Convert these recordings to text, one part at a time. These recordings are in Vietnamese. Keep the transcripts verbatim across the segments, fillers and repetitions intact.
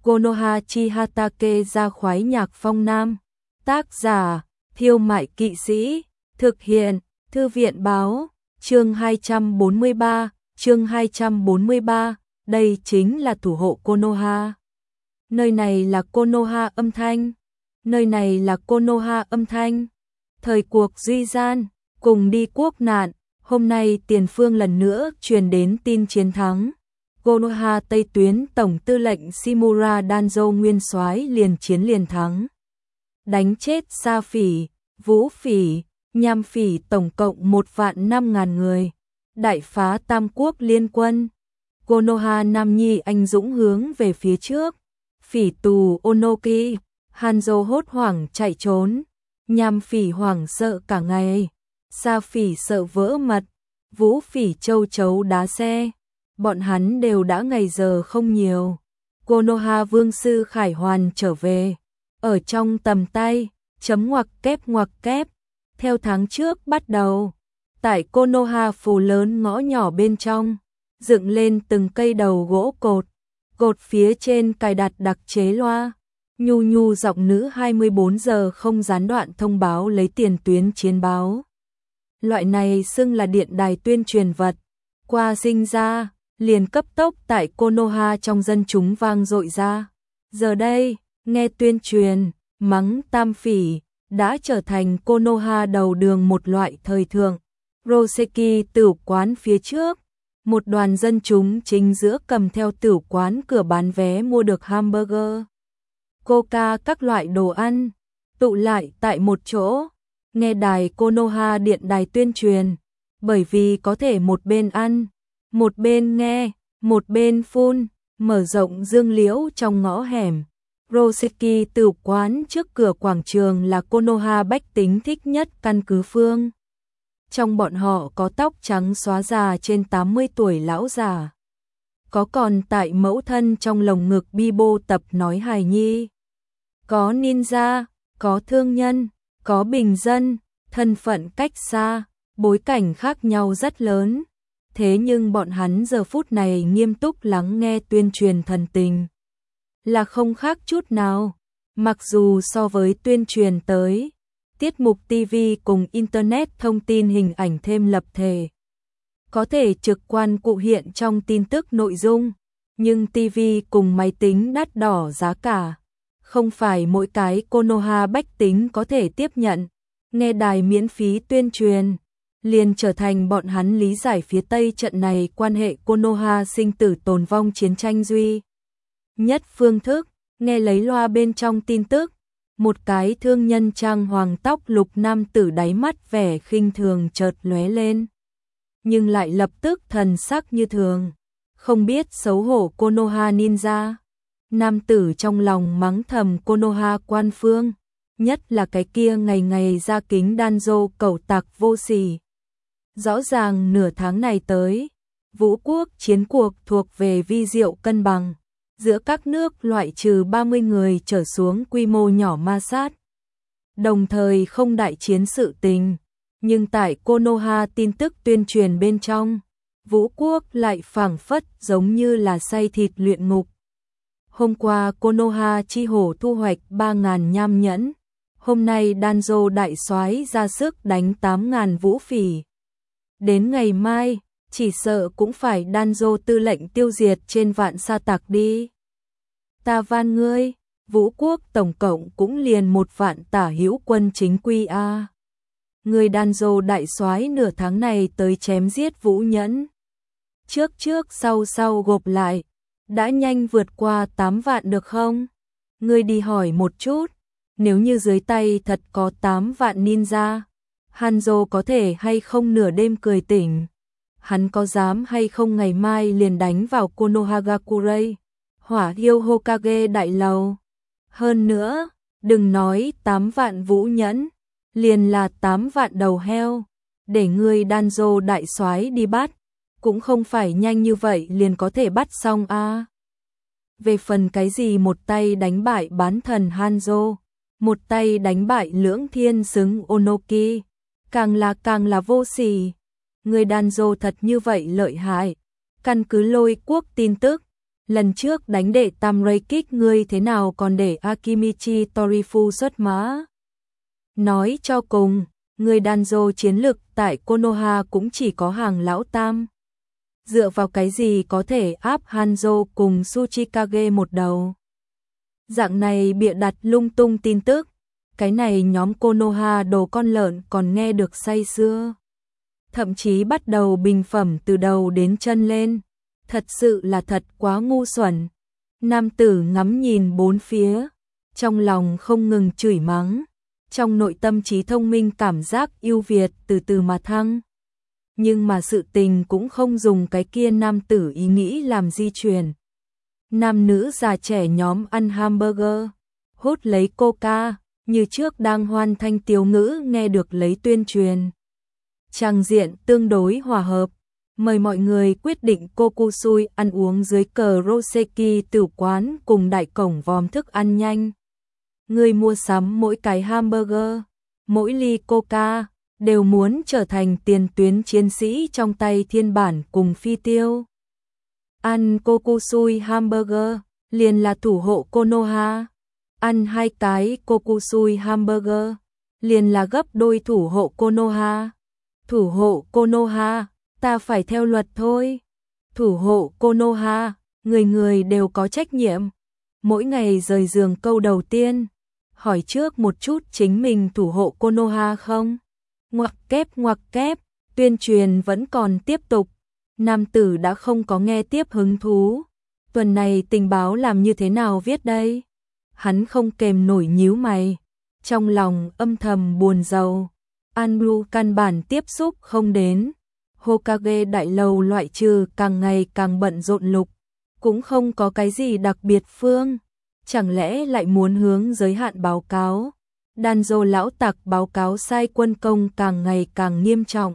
Konoha chi Hatake ra khoái nhạc phong nam. Tác giả, Thiêu Mại Kỵ Sĩ. Thực hiện, Thư viện Báo. Chương hai trăm bốn mươi ba, chương hai trăm bốn mươi ba, đây chính là thủ hộ Konoha. Nơi này là Konoha âm thanh. Nơi này là Konoha âm thanh. Thời cuộc duy gian, cùng đi quốc nạn, hôm nay tiền phương lần nữa truyền đến tin chiến thắng. Konoha Tây tuyến tổng tư lệnh Shimura Danzo nguyên soái liền chiến liền thắng. Đánh chết Sa Phỉ, Vũ Phỉ, Nham Phỉ tổng cộng một vạn năm ngàn người. Đại phá Tam Quốc liên quân. Konoha Nam Nhi anh dũng hướng về phía trước. Phỉ tù Onoki, Hanzo hốt hoảng chạy trốn. Nham Phỉ hoảng sợ cả ngày. Sa Phỉ sợ vỡ mật. Vũ Phỉ châu chấu đá xe. Bọn hắn đều đã ngày giờ không nhiều. Konoha Vương sư Khải Hoàn trở về. Ở trong tầm tay, chấm ngoặc kép ngoặc kép. Theo tháng trước bắt đầu, tại Konoha phủ lớn ngõ nhỏ bên trong, dựng lên từng cây đầu gỗ cột. Cột phía trên cài đặt đặc chế loa. Nhu nhu giọng nữ hai mươi bốn giờ không gián đoạn thông báo lấy tiền tuyến chiến báo. Loại này xưng là điện đài tuyên truyền vật. Qua sinh ra, liền cấp tốc tại Konoha trong dân chúng vang dội ra. Giờ đây, nghe tuyên truyền, mắng Tam Phỉ, đã trở thành Konoha đầu đường một loại thời thượng. Roseki tử quán phía trước, một đoàn dân chúng chính giữa cầm theo tử quán cửa bán vé mua được hamburger, coca các loại đồ ăn, tụ lại tại một chỗ, nghe đài Konoha điện đài tuyên truyền, bởi vì có thể một bên ăn, một bên nghe, một bên phun, mở rộng dương liễu trong ngõ hẻm. Roseki tử quán trước cửa quảng trường là Konoha bách tính thích nhất căn cứ phương. Trong bọn họ có tóc trắng xóa già trên tám mươi tuổi lão già. Có còn tại mẫu thân trong lồng ngực Bibo tập nói hài nhi. Có ninja, có thương nhân, có bình dân, thân phận cách xa, bối cảnh khác nhau rất lớn. Thế nhưng bọn hắn giờ phút này nghiêm túc lắng nghe tuyên truyền thần tình. Là không khác chút nào, mặc dù so với tuyên truyền tới, tiết mục ti vi cùng Internet thông tin hình ảnh thêm lập thể. Có thể trực quan cụ hiện trong tin tức nội dung, nhưng ti vi cùng máy tính đắt đỏ giá cả. Không phải mỗi cái Konoha bách tính có thể tiếp nhận, nghe đài miễn phí tuyên truyền, liền trở thành bọn hắn lý giải phía Tây trận này quan hệ Konoha sinh tử tồn vong chiến tranh duy nhất phương thức. Nghe lấy loa bên trong tin tức, một cái thương nhân trang hoàng tóc lục nam tử đáy mắt vẻ khinh thường chợt lóe lên, nhưng lại lập tức thần sắc như thường, không biết xấu hổ Konoha ninja. Nam tử trong lòng mắng thầm Konoha quan phương, nhất là cái kia ngày ngày ra kính Danzo cẩu tặc vô sỉ. Rõ ràng nửa tháng này tới, vũ quốc chiến cuộc thuộc về vi diệu cân bằng. Giữa các nước loại trừ ba mươi người trở xuống quy mô nhỏ ma sát. Đồng thời không đại chiến sự tình, nhưng tại Konoha tin tức tuyên truyền bên trong, vũ quốc lại phảng phất giống như là xay thịt luyện ngục. Hôm qua Konoha chi hổ thu hoạch ba nghìn nham nhẫn, hôm nay Danzo đại soái ra sức đánh tám nghìn vũ phỉ. Đến ngày mai, chỉ sợ cũng phải Danzo tư lệnh tiêu diệt trên vạn sa tặc đi. Ta van ngươi, vũ quốc tổng cộng cũng liền một vạn tả hữu quân chính quy a. Người Danzo đại soái nửa tháng này tới chém giết vũ nhẫn. Trước trước sau sau gộp lại, đã nhanh vượt qua tám vạn được không? Ngươi đi hỏi một chút, nếu như dưới tay thật có tám vạn ninja, Hanzo có thể hay không nửa đêm cười tỉnh? Hắn có dám hay không ngày mai liền đánh vào Konohagakure, Hỏa Hiêu Hokage đại lầu? Hơn nữa, đừng nói tám vạn vũ nhẫn, liền là tám vạn đầu heo, để người Danzo đại soái đi bắt, cũng không phải nhanh như vậy liền có thể bắt xong a. À. Về phần cái gì một tay đánh bại bán thần Hanzo, một tay đánh bại lưỡng thiên xứng Onoki, càng là càng là vô sỉ. Người Danzo thật như vậy lợi hại. Căn cứ lôi quốc tin tức, lần trước đánh đệ tam ray kích ngươi thế nào còn để Akimichi Torifu xuất mã. Nói cho cùng, người Danzo chiến lực tại Konoha cũng chỉ có hàng lão tam. Dựa vào cái gì có thể áp Hanzo cùng Tsuchikage một đầu. Dạng này bịa đặt lung tung tin tức, cái này nhóm Konoha đồ con lợn còn nghe được say sưa. Thậm chí bắt đầu bình phẩm từ đầu đến chân lên, thật sự là thật quá ngu xuẩn. Nam tử ngắm nhìn bốn phía, trong lòng không ngừng chửi mắng, trong nội tâm trí thông minh cảm giác ưu việt từ từ mà thăng. Nhưng mà sự tình cũng không dùng cái kia nam tử ý nghĩ làm di chuyển. Nam nữ già trẻ nhóm ăn hamburger, hút lấy coca, như trước đang hoan thanh tiếu ngữ nghe được lấy tuyên truyền. Trang diện tương đối hòa hợp, mời mọi người quyết định Kokusui ăn uống dưới cờ Roseki tử quán cùng đại cổng vòm thức ăn nhanh. Người mua sắm mỗi cái hamburger, mỗi ly coca, đều muốn trở thành tiền tuyến chiến sĩ trong tay thiên bản cùng phi tiêu. Ăn Kokusui hamburger, liền là thủ hộ Konoha. Ăn hai cái Kokusui hamburger, liền là gấp đôi thủ hộ Konoha. Thủ hộ Konoha, ta phải theo luật thôi. Thủ hộ Konoha, người người đều có trách nhiệm. Mỗi ngày rời giường câu đầu tiên, hỏi trước một chút chính mình thủ hộ Konoha không? Ngoặc kép ngoặc kép, tuyên truyền vẫn còn tiếp tục. Nam tử đã không có nghe tiếp hứng thú. Tuần này tình báo làm như thế nào viết đây? Hắn không kềm nổi nhíu mày, trong lòng âm thầm buồn rầu. Anbu căn bản tiếp xúc không đến. Hokage đại lầu loại trừ càng ngày càng bận rộn lục, cũng không có cái gì đặc biệt phương. Chẳng lẽ lại muốn hướng giới hạn báo cáo? Danzo lão tặc báo cáo sai quân công càng ngày càng nghiêm trọng.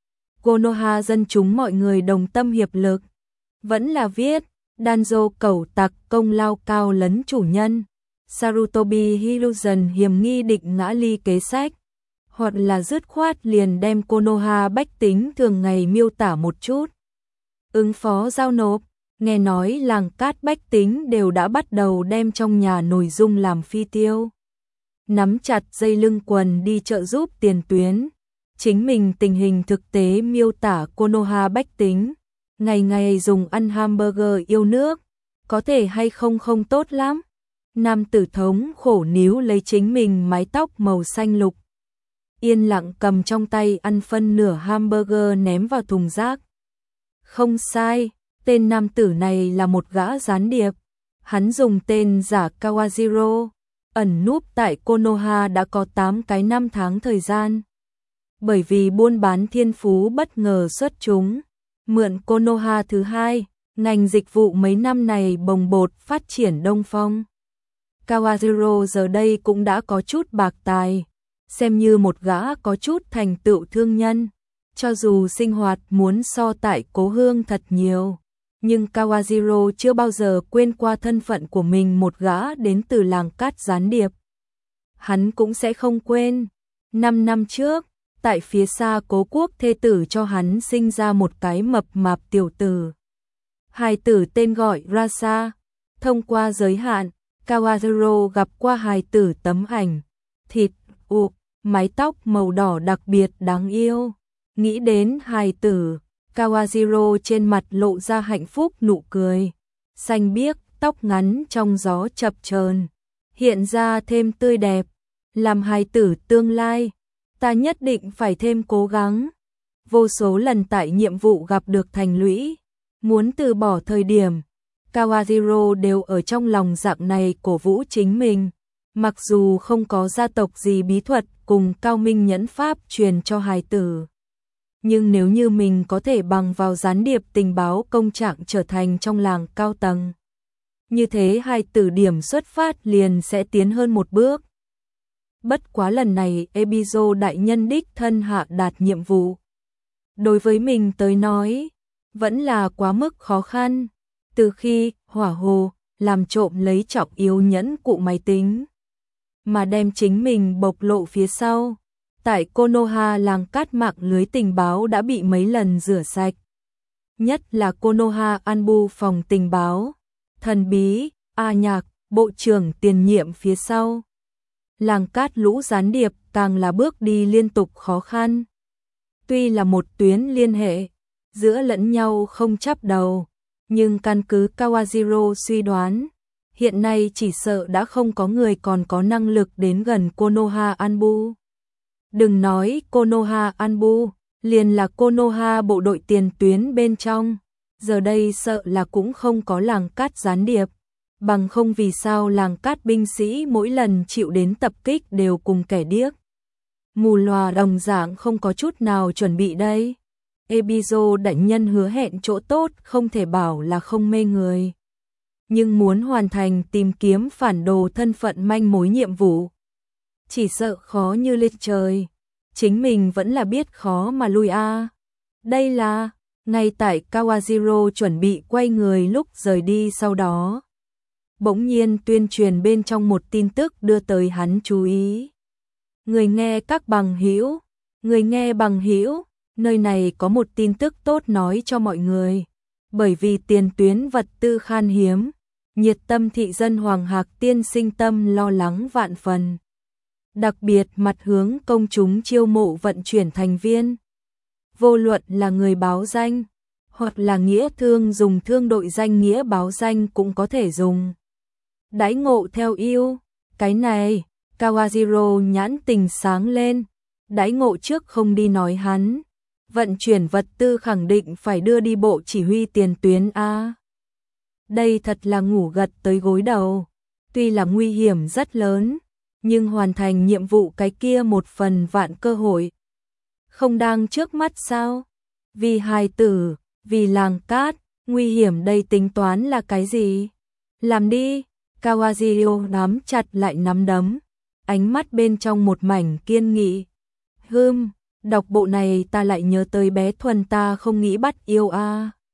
Konoha dân chúng mọi người đồng tâm hiệp lực. Vẫn là viết, Danzo cẩu tặc công lao cao lấn chủ nhân. Sarutobi Hiruzen hiểm nghi định ngã ly kế sách. Hoặc là dứt khoát liền đem Konoha bách tính thường ngày miêu tả một chút. Ứng phó giao nộp, nghe nói làng cát bách tính đều đã bắt đầu đem trong nhà nội dung làm phi tiêu. Nắm chặt dây lưng quần đi trợ giúp tiền tuyến. Chính mình tình hình thực tế miêu tả Konoha bách tính. Ngày ngày dùng ăn hamburger yêu nước, có thể hay không không tốt lắm. Nam tử thống khổ níu lấy chính mình mái tóc màu xanh lục. Yên lặng cầm trong tay ăn phân nửa hamburger ném vào thùng rác. Không sai, tên nam tử này là một gã gián điệp. Hắn dùng tên giả Kawajiro, ẩn núp tại Konoha đã có tám cái năm tháng thời gian. Bởi vì buôn bán thiên phú bất ngờ xuất chúng, mượn Konoha thứ hai, ngành dịch vụ mấy năm này bồng bột phát triển đông phong. Kawajiro giờ đây cũng đã có chút bạc tài, xem như một gã có chút thành tựu thương nhân. Cho dù sinh hoạt muốn so tại cố hương thật nhiều, nhưng Kawajiro chưa bao giờ quên qua thân phận của mình, một gã đến từ làng cát gián điệp. Hắn cũng sẽ không quên, năm năm trước, tại phía xa cố quốc thê tử cho hắn sinh ra một cái mập mạp tiểu tử. Hài tử tên gọi Rasa, thông qua giới hạn, Kawajiro gặp qua hài tử tấm ảnh, thịt, ụ, mái tóc màu đỏ đặc biệt đáng yêu. Nghĩ đến hài tử, Kawajiro trên mặt lộ ra hạnh phúc nụ cười. Xanh biếc, tóc ngắn trong gió chập chờn, hiện ra thêm tươi đẹp. Làm hài tử tương lai, ta nhất định phải thêm cố gắng. Vô số lần tại nhiệm vụ gặp được thành lũy, muốn từ bỏ thời điểm, Kawajiro đều ở trong lòng dạng này cổ vũ chính mình. Mặc dù không có gia tộc gì bí thuật cùng cao minh nhẫn pháp truyền cho hài tử, nhưng nếu như mình có thể bằng vào gián điệp tình báo công trạng trở thành trong làng cao tầng, như thế hài tử điểm xuất phát liền sẽ tiến hơn một bước. Bất quá lần này Ebizo đại nhân đích thân hạ đạt nhiệm vụ, đối với mình tới nói, vẫn là quá mức khó khăn. Từ khi hỏa hồ làm trộm lấy trọng yếu nhẫn cụ máy tính, mà đem chính mình bộc lộ phía sau, tại Konoha làng cát mạng lưới tình báo đã bị mấy lần rửa sạch. Nhất là Konoha Anbu phòng tình báo, thần bí, A Nhạc, bộ trưởng tiền nhiệm phía sau. Làng Cát lũ gián điệp càng là bước đi liên tục khó khăn. Tuy là một tuyến liên hệ, giữa lẫn nhau không chắp đầu, nhưng căn cứ Kawajiro suy đoán, hiện nay chỉ sợ đã không có người còn có năng lực đến gần Konoha Anbu. Đừng nói Konoha Anbu, liền là Konoha bộ đội tiền tuyến bên trong, giờ đây sợ là cũng không có làng Cát gián điệp, bằng không vì sao làng Cát binh sĩ mỗi lần chịu đến tập kích đều cùng kẻ điếc. Mù lòa đồng dạng không có chút nào chuẩn bị đây. Ebizo đại nhân hứa hẹn chỗ tốt không thể bảo là không mê người. Nhưng muốn hoàn thành tìm kiếm phản đồ thân phận manh mối nhiệm vụ, chỉ sợ khó như lên trời. Chính mình vẫn là biết khó mà lui a. À. Đây là, ngay tại Kawajiro chuẩn bị quay người lúc rời đi sau đó. Bỗng nhiên tuyên truyền bên trong một tin tức đưa tới hắn chú ý. Người nghe các bằng hữu, người nghe bằng hữu, nơi này có một tin tức tốt nói cho mọi người. Bởi vì tiền tuyến vật tư khan hiếm, nhiệt tâm thị dân Hoàng Hạc tiên sinh tâm lo lắng vạn phần. Đặc biệt mặt hướng công chúng chiêu mộ vận chuyển thành viên. Vô luận là người báo danh, hoặc là nghĩa thương dùng thương đội danh nghĩa báo danh cũng có thể dùng. Đãi ngộ theo yêu, cái này, Kawajiro nhãn tình sáng lên, đãi ngộ trước không đi nói hắn. Vận chuyển vật tư khẳng định phải đưa đi bộ chỉ huy tiền tuyến A. Đây thật là ngủ gật tới gối đầu, tuy là nguy hiểm rất lớn, nhưng hoàn thành nhiệm vụ cái kia một phần vạn cơ hội. Không đang trước mắt sao? Vì hài tử, vì làng Cát, nguy hiểm đây tính toán là cái gì? Làm đi, Kawajiro nắm chặt lại nắm đấm, ánh mắt bên trong một mảnh kiên nghị. Hừm, đọc bộ này ta lại nhớ tới bé Thuần ta không nghĩ bắt yêu a.